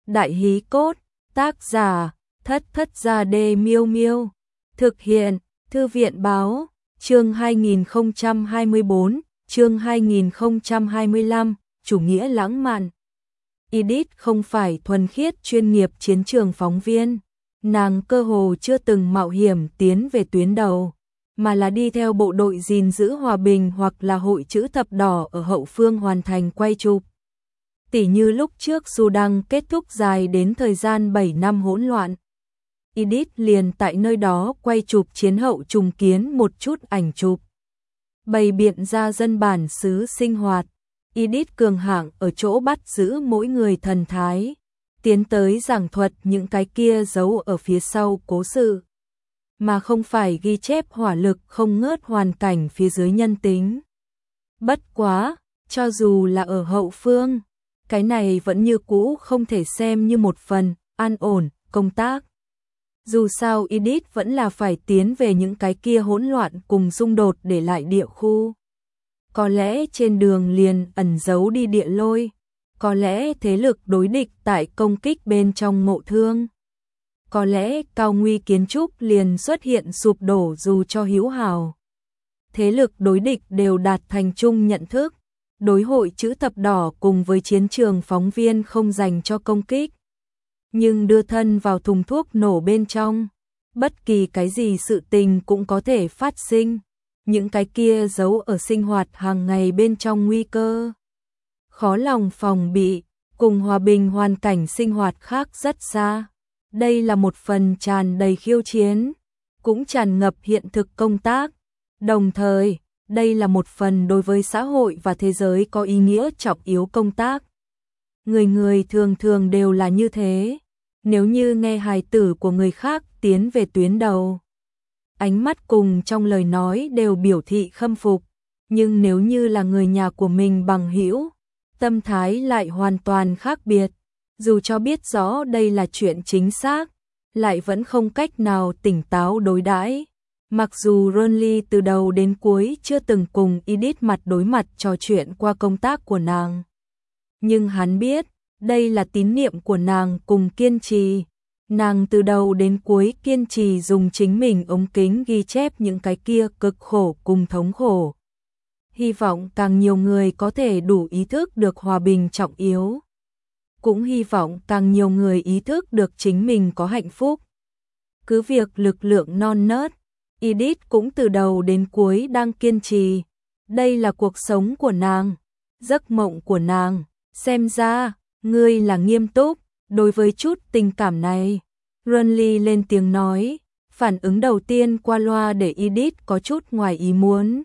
Đại hí cốt, tác giả, Thất Thất Gia Đê Miêu Miêu. Thực hiện, Thư viện báo, chương 2024, chương 2025, chủ nghĩa lãng mạn. Edith không phải thuần khiết chuyên nghiệp chiến trường phóng viên, nàng cơ hồ chưa từng mạo hiểm tiến về tuyến đầu, mà là đi theo bộ đội gìn giữ hòa bình hoặc là hội chữ thập đỏ ở hậu phương hoàn thành quay chụp. Tỉ như lúc trước Sudan kết thúc dài đến thời gian 7 năm hỗn loạn. Edith liền tại nơi đó quay chụp chiến hậu trùng kiến một chút ảnh chụp. Bày biện ra dân bản xứ sinh hoạt. Edith cường hạng ở chỗ bắt giữ mỗi người thần thái, tiến tới giảng thuật những cái kia giấu ở phía sau cố sự, mà không phải ghi chép hỏa lực không ngớt hoàn cảnh phía dưới nhân tính. Bất quá, cho dù là ở hậu phương, cái này vẫn như cũ không thể xem như một phần an ổn công tác. Dù sao Edith vẫn là phải tiến về những cái kia hỗn loạn cùng xung đột để lại địa khu. Có lẽ trên đường liền ẩn giấu đi địa lôi, có lẽ thế lực đối địch tại công kích bên trong mộ thương, có lẽ cao nguy kiến trúc liền xuất hiện sụp đổ dù cho hữu hào. Thế lực đối địch đều đạt thành chung nhận thức, đối hội chữ thập đỏ cùng với chiến trường phóng viên không dành cho công kích, nhưng đưa thân vào thùng thuốc nổ bên trong, bất kỳ cái gì sự tình cũng có thể phát sinh. Những cái kia giấu ở sinh hoạt hàng ngày bên trong nguy cơ, khó lòng phòng bị, cùng hòa bình hoàn cảnh sinh hoạt khác rất xa. Đây là một phần tràn đầy khiêu chiến, cũng tràn ngập hiện thực công tác. Đồng thời, đây là một phần đối với xã hội và thế giới có ý nghĩa trọng yếu công tác. Người người thường thường đều là như thế. Nếu như nghe hài tử của người khác tiến về tuyến đầu, ánh mắt cùng trong lời nói đều biểu thị khâm phục, nhưng nếu như là người nhà của mình bằng hữu, tâm thái lại hoàn toàn khác biệt. Dù cho biết rõ đây là chuyện chính xác, lại vẫn không cách nào tỉnh táo đối đãi. Mặc dù Ronly từ đầu đến cuối chưa từng cùng Edith mặt đối mặt trò chuyện qua công tác của nàng, nhưng hắn biết, đây là tín niệm của nàng cùng kiên trì. Nàng từ đầu đến cuối kiên trì dùng chính mình ống kính ghi chép những cái kia cực khổ cùng thống khổ. Hy vọng càng nhiều người có thể đủ ý thức được hòa bình trọng yếu. Cũng hy vọng càng nhiều người ý thức được chính mình có hạnh phúc. Cứ việc lực lượng non nớt, Edith cũng từ đầu đến cuối đang kiên trì. Đây là cuộc sống của nàng, giấc mộng của nàng. Xem ra, ngươi là nghiêm túc đối với chút tình cảm này. Ronly lên tiếng nói, phản ứng đầu tiên qua loa để Edith có chút ngoài ý muốn.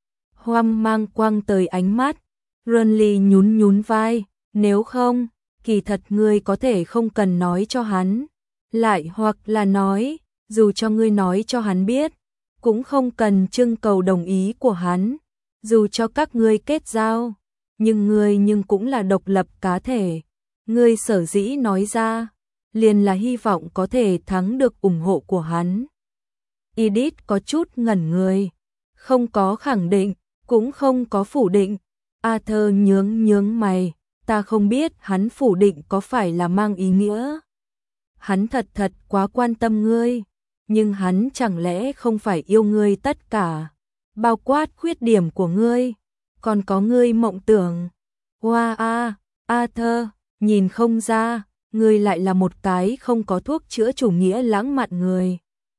Hoang mang quăng tới ánh mắt, Ronly nhún nhún vai, nếu không, kỳ thật ngươi có thể không cần nói cho hắn. Lại hoặc là nói, dù cho ngươi nói cho hắn biết, cũng không cần trưng cầu đồng ý của hắn. Dù cho các ngươi kết giao, nhưng ngươi cũng là độc lập cá thể. Ngươi sở dĩ nói ra, liền là hy vọng có thể thắng được ủng hộ của hắn. Edith có chút ngẩn người, không có khẳng định, cũng không có phủ định. Arthur nhướng mày, ta không biết hắn phủ định có phải là mang ý nghĩa. Hắn thật quá quan tâm ngươi, nhưng hắn chẳng lẽ không phải yêu ngươi tất cả, bao quát khuyết điểm của ngươi, còn có ngươi mộng tưởng. Wow, Arthur, nhìn không ra, ngươi lại là một cái không có thuốc chữa chủ nghĩa lãng mạn người.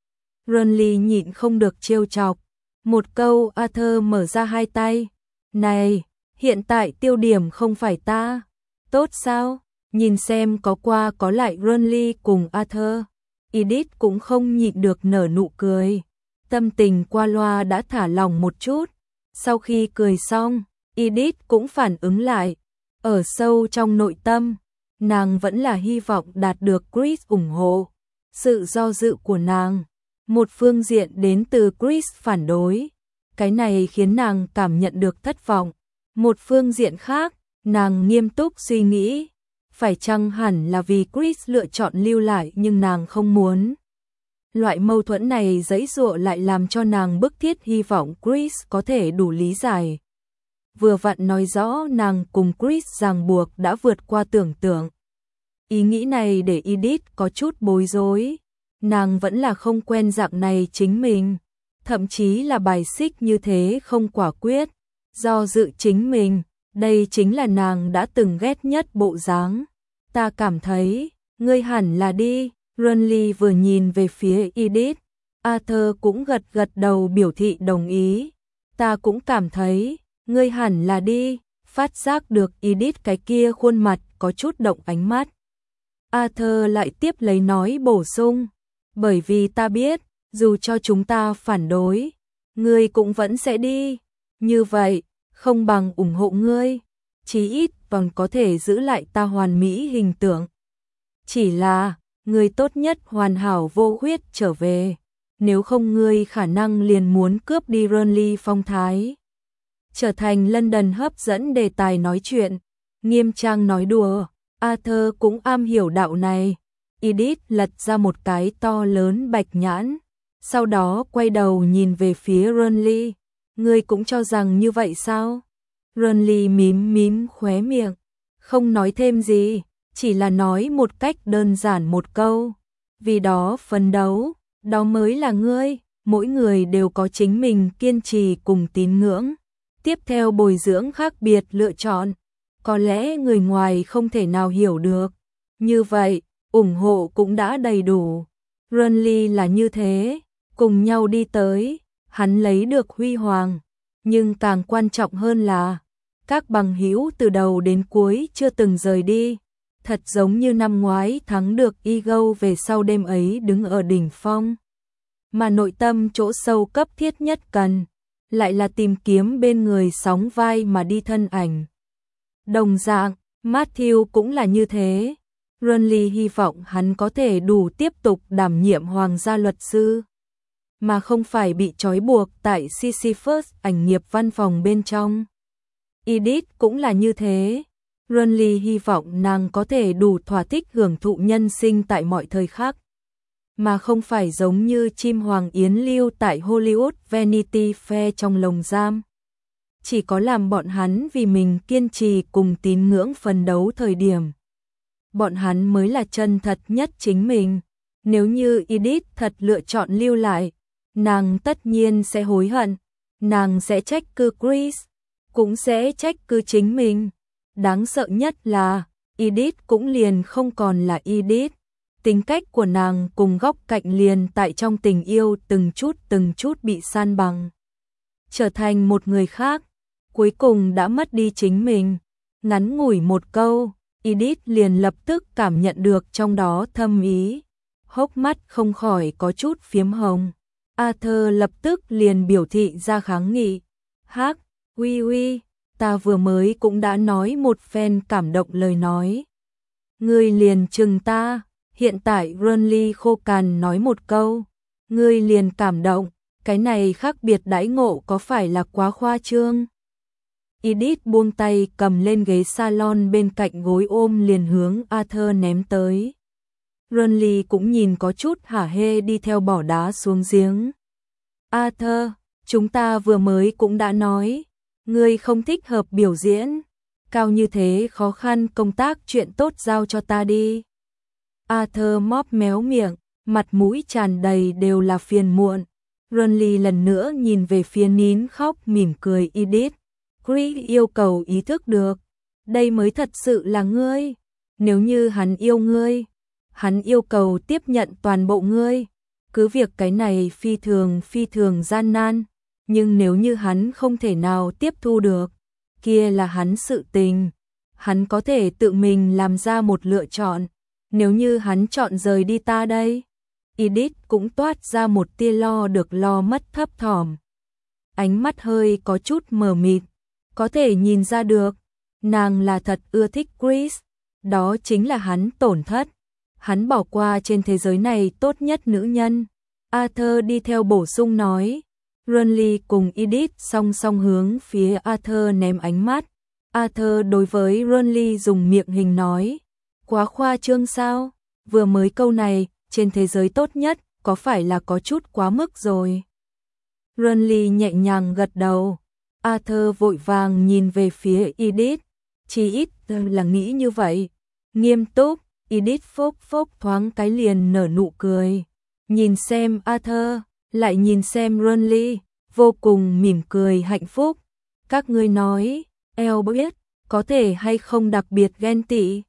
Ronly nhịn không được trêu chọc. Một câu Arthur mở ra hai tay. Này, hiện tại tiêu điểm không phải ta. Tốt sao? Nhìn xem có qua có lại Ronly cùng Arthur. Edith cũng không nhịn được nở nụ cười. Tâm tình qua loa đã thả lỏng một chút. Sau khi cười xong, Edith cũng phản ứng lại. Ở sâu trong nội tâm, nàng vẫn là hy vọng đạt được Chris ủng hộ. Sự do dự của nàng, một phương diện đến từ Chris phản đối, cái này khiến nàng cảm nhận được thất vọng. Một phương diện khác, nàng nghiêm túc suy nghĩ, phải chăng hẳn là vì Chris lựa chọn lưu lại nhưng nàng không muốn. Loại mâu thuẫn này giãy giụa lại làm cho nàng bức thiết hy vọng Chris có thể đủ lý giải. Vừa vặn nói rõ nàng cùng Chris ràng buộc đã vượt qua tưởng tượng. Ý nghĩ này để Edith có chút bối rối. Nàng vẫn là không quen dạng này chính mình. Thậm chí là bài xích như thế không quả quyết. Do dự chính mình, đây chính là nàng đã từng ghét nhất bộ dáng. Ta cảm thấy, ngươi hẳn là đi. Renly vừa nhìn về phía Edith. Arthur cũng gật gật đầu biểu thị đồng ý. Ta cũng cảm thấy, ngươi hẳn là đi. Phát giác được Edith cái kia khuôn mặt có chút động ánh mắt. Arthur lại tiếp lấy nói bổ sung. Bởi vì ta biết, dù cho chúng ta phản đối, ngươi cũng vẫn sẽ đi. Như vậy, không bằng ủng hộ ngươi. Chí ít còn có thể giữ lại ta hoàn mỹ hình tượng. Chỉ là, ngươi tốt nhất hoàn hảo vô khuyết trở về. Nếu không ngươi khả năng liền muốn cướp đi Renly phong thái. Trở thành London hấp dẫn đề tài nói chuyện. Nghiêm trang nói đùa, Arthur cũng am hiểu đạo này. Edith lật ra một cái to lớn bạch nhãn. Sau đó quay đầu nhìn về phía Renly. Ngươi cũng cho rằng như vậy sao? Renly mím mím khóe miệng. Không nói thêm gì. Chỉ là nói một cách đơn giản một câu. Vì đó phấn đấu. Đó mới là ngươi. Mỗi người đều có chính mình kiên trì cùng tín ngưỡng. Tiếp theo bồi dưỡng khác biệt lựa chọn. Có lẽ người ngoài không thể nào hiểu được. Như vậy, ủng hộ cũng đã đầy đủ. Renly là như thế. Cùng nhau đi tới. Hắn lấy được huy hoàng. Nhưng càng quan trọng hơn là các bằng hữu từ đầu đến cuối chưa từng rời đi. Thật giống như năm ngoái thắng được Ego về sau đêm ấy đứng ở đỉnh phong. Mà nội tâm chỗ sâu cấp thiết nhất cần, lại là tìm kiếm bên người sóng vai mà đi thân ảnh. Đồng dạng, Matthew cũng là như thế. Renly hy vọng hắn có thể đủ tiếp tục đảm nhiệm hoàng gia luật sư, mà không phải bị trói buộc tại Sisyphus ảnh nghiệp văn phòng bên trong. Edith cũng là như thế. Renly hy vọng nàng có thể đủ thỏa thích hưởng thụ nhân sinh tại mọi thời khắc, mà không phải giống như chim hoàng yến lưu tại Hollywood Vanity Fair trong lồng giam. Chỉ có làm bọn hắn vì mình kiên trì cùng tín ngưỡng phấn đấu thời điểm, bọn hắn mới là chân thật nhất chính mình. Nếu như Edith thật lựa chọn lưu lại, nàng tất nhiên sẽ hối hận. Nàng sẽ trách cứ Chris, cũng sẽ trách cứ chính mình. Đáng sợ nhất là Edith cũng liền không còn là Edith. Tính cách của nàng cùng góc cạnh liền tại trong tình yêu từng chút bị san bằng, trở thành một người khác, cuối cùng đã mất đi chính mình. Ngắn ngủi một câu, Edith liền lập tức cảm nhận được trong đó thâm ý. Hốc mắt không khỏi có chút phiếm hồng. Arthur lập tức liền biểu thị ra kháng nghị. Hắc, uy, ta vừa mới cũng đã nói một phen cảm động lời nói. Ngươi liền chừng ta. Hiện tại Renly khô cằn nói một câu, ngươi liền cảm động, cái này khác biệt đãi ngộ có phải là quá khoa trương? Edith buông tay cầm lên ghế salon bên cạnh gối ôm liền hướng Arthur ném tới. Renly cũng nhìn có chút hả hê đi theo bỏ đá xuống giếng. Arthur, chúng ta vừa mới cũng đã nói, ngươi không thích hợp biểu diễn, cao như thế khó khăn công tác chuyện tốt giao cho ta đi. Arthur móp méo miệng, mặt mũi tràn đầy đều là phiền muộn. Renly lần nữa nhìn về phía nín khóc mỉm cười Edith. Chris yêu cầu ý thức được, đây mới thật sự là ngươi. Nếu như hắn yêu ngươi, hắn yêu cầu tiếp nhận toàn bộ ngươi. Cứ việc cái này phi thường gian nan, nhưng nếu như hắn không thể nào tiếp thu được, kia là hắn sự tình. Hắn có thể tự mình làm ra một lựa chọn. Nếu như hắn chọn rời đi ta đây? Edith cũng toát ra một tia lo được lo mất thấp thỏm. Ánh mắt hơi có chút mờ mịt, có thể nhìn ra được, nàng là thật ưa thích Chris, đó chính là hắn tổn thất. Hắn bỏ qua trên thế giới này tốt nhất nữ nhân. Arthur đi theo bổ sung nói. Renly cùng Edith song song hướng phía Arthur ném ánh mắt. Arthur đối với Renly dùng miệng hình nói. Quá khoa trương sao? Vừa mới câu này, trên thế giới tốt nhất, có phải là có chút quá mức rồi? Renly nhẹ nhàng gật đầu. Arthur vội vàng nhìn về phía Edith. Chỉ ít là nghĩ như vậy. Nghiêm túc, Edith phốc phốc thoáng cái liền nở nụ cười. Nhìn xem Arthur, lại nhìn xem Renly, vô cùng mỉm cười hạnh phúc. Các ngươi nói, Elbert có thể hay không đặc biệt ghen tị?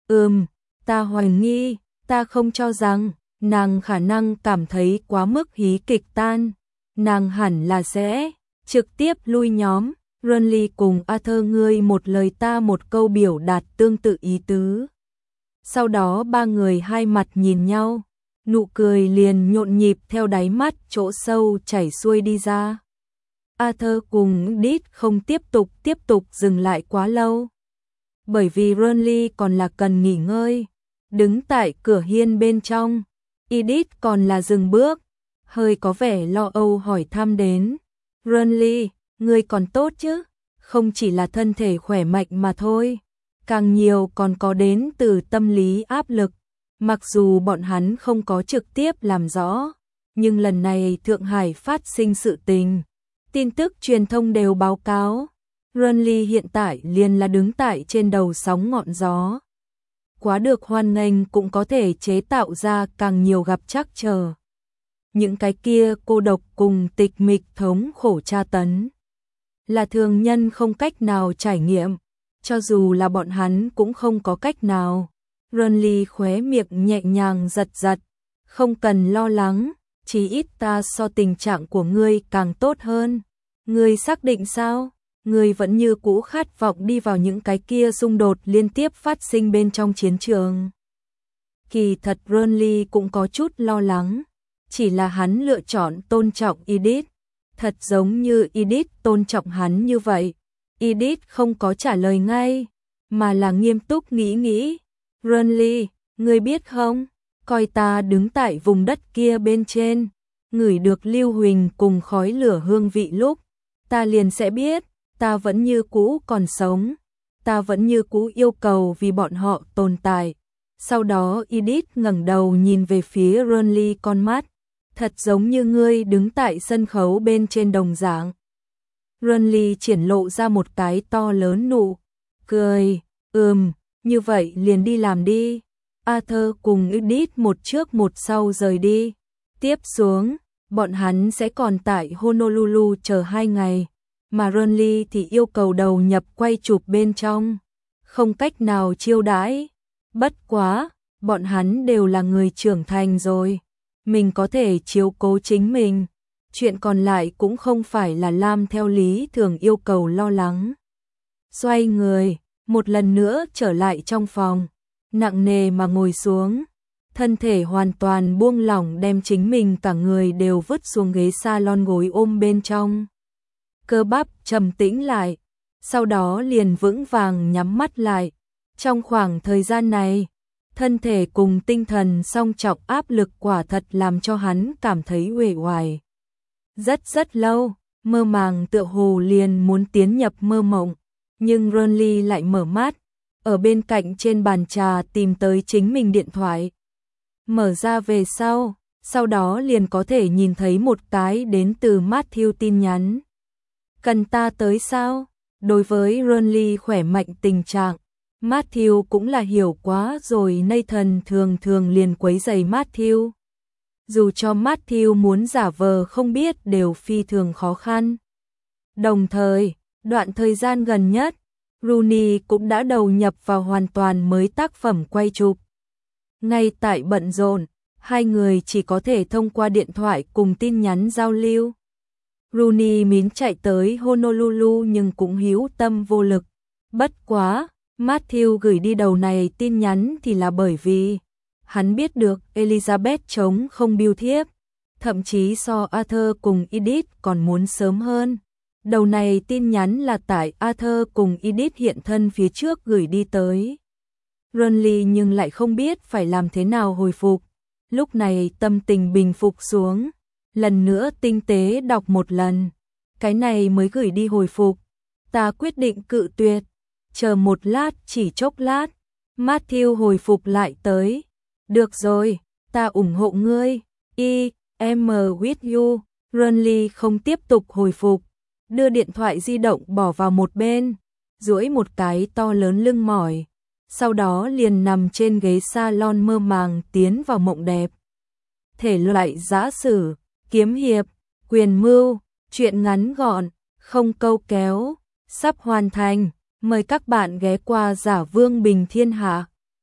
Ta hoài nghi, ta không cho rằng nàng khả năng cảm thấy quá mức hí kịch tan. Nàng hẳn là sẽ trực tiếp lui nhóm. Renly cùng Arthur ngươi một lời ta một câu biểu đạt tương tự ý tứ. Sau đó ba người hai mặt nhìn nhau, nụ cười liền nhộn nhịp theo đáy mắt chỗ sâu chảy xuôi đi ra. Arthur cùng Edith không tiếp tục dừng lại quá lâu. Bởi vì Renly còn là cần nghỉ ngơi, đứng tại cửa hiên bên trong. Edith còn là dừng bước, hơi có vẻ lo âu hỏi thăm đến. Renly, ngươi còn tốt chứ? Không chỉ là thân thể khỏe mạnh mà thôi, càng nhiều còn có đến từ tâm lý áp lực. Mặc dù bọn hắn không có trực tiếp làm rõ, nhưng lần này Thượng Hải phát sinh sự tình, tin tức truyền thông đều báo cáo. Renly hiện tại liền là đứng tại trên đầu sóng ngọn gió. Quá được hoan nghênh cũng có thể chế tạo ra càng nhiều gặp trắc trở. Những cái kia cô độc cùng tịch mịch thống khổ tra tấn là thường nhân không cách nào trải nghiệm, cho dù là bọn hắn cũng không có cách nào. Renly khóe miệng nhẹ nhàng giật, không cần lo lắng, chí ít ta so tình trạng của ngươi càng tốt hơn. Ngươi xác định sao? Ngươi vẫn như cũ khát vọng đi vào những cái kia xung đột liên tiếp phát sinh bên trong chiến trường. Kỳ thật Renly cũng có chút lo lắng, chỉ là hắn lựa chọn tôn trọng Edith, thật giống như Edith tôn trọng hắn như vậy. Edith không có trả lời ngay, mà là nghiêm túc nghĩ. Renly, ngươi biết không, coi ta đứng tại vùng đất kia bên trên, ngửi được lưu huỳnh cùng khói lửa hương vị lúc, ta liền sẽ biết, ta vẫn như cũ còn sống, ta vẫn như cũ yêu cầu vì bọn họ tồn tại. Sau đó Edith ngẩng đầu nhìn về phía Renly, con mắt thật giống như ngươi đứng tại sân khấu bên trên đồng dạng. Renly triển lộ ra một cái to lớn nụ cười, như vậy liền đi làm đi. Arthur cùng Edith một trước một sau rời đi. Tiếp xuống, bọn hắn sẽ còn tại Honolulu chờ 2 ngày, mà Renly thì yêu cầu đầu nhập quay chụp bên trong, không cách nào chiêu đãi. Bất quá, bọn hắn đều là người trưởng thành rồi, mình có thể chiếu cố chính mình, chuyện còn lại cũng không phải là làm theo lý thường yêu cầu lo lắng. Xoay người, một lần nữa trở lại trong phòng, nặng nề mà ngồi xuống, thân thể hoàn toàn buông lỏng, đem chính mình cả người đều vứt xuống ghế salon gối ôm bên trong. Cơ bắp trầm tĩnh lại, sau đó liền vững vàng nhắm mắt lại. Trong khoảng thời gian này, thân thể cùng tinh thần song trọng áp lực quả thật làm cho hắn cảm thấy uể oải. Rất lâu, mơ màng tựa hồ liền muốn tiến nhập mơ mộng, nhưng Renly lại mở mắt, ở bên cạnh trên bàn trà tìm tới chính mình điện thoại. Mở ra về sau đó liền có thể nhìn thấy một cái đến từ Matthew tin nhắn. Cần ta tới sao? Đối với Renly khỏe mạnh tình trạng, Matthew cũng là hiểu quá rồi. Nathan thường liền quấy rầy Matthew. Dù cho Matthew muốn giả vờ không biết đều phi thường khó khăn. Đồng thời, đoạn thời gian gần nhất, Rooney cũng đã đầu nhập vào hoàn toàn mới tác phẩm quay chụp. Ngay tại bận rộn, hai người chỉ có thể thông qua điện thoại cùng tin nhắn giao lưu. Rooney mín chạy tới Honolulu nhưng cũng hữu tâm vô lực. Bất quá, Matthew gửi đi đầu này tin nhắn thì là bởi vì hắn biết được Elizabeth chống không bưu thiếp, thậm chí so Arthur cùng Edith còn muốn sớm hơn. Đầu này tin nhắn là tại Arthur cùng Edith hiện thân phía trước gửi đi tới Renly, nhưng lại không biết phải làm thế nào hồi phục. Lúc này tâm tình bình phục xuống, lần nữa tinh tế đọc một lần, cái này mới gửi đi hồi phục. Ta quyết định cự tuyệt, chờ một lát, chỉ chốc lát. Matthew hồi phục lại tới. Được rồi, ta ủng hộ ngươi. I'm with you. Renly không tiếp tục hồi phục, đưa điện thoại di động bỏ vào một bên, duỗi một cái to lớn lưng mỏi, sau đó liền nằm trên ghế salon mơ màng tiến vào mộng đẹp. Thể loại giã sử, kiếm hiệp, quyền mưu, truyện ngắn gọn, không câu kéo, sắp hoàn thành. Mời các bạn ghé qua Giả Vương Bình Thiên Hạ.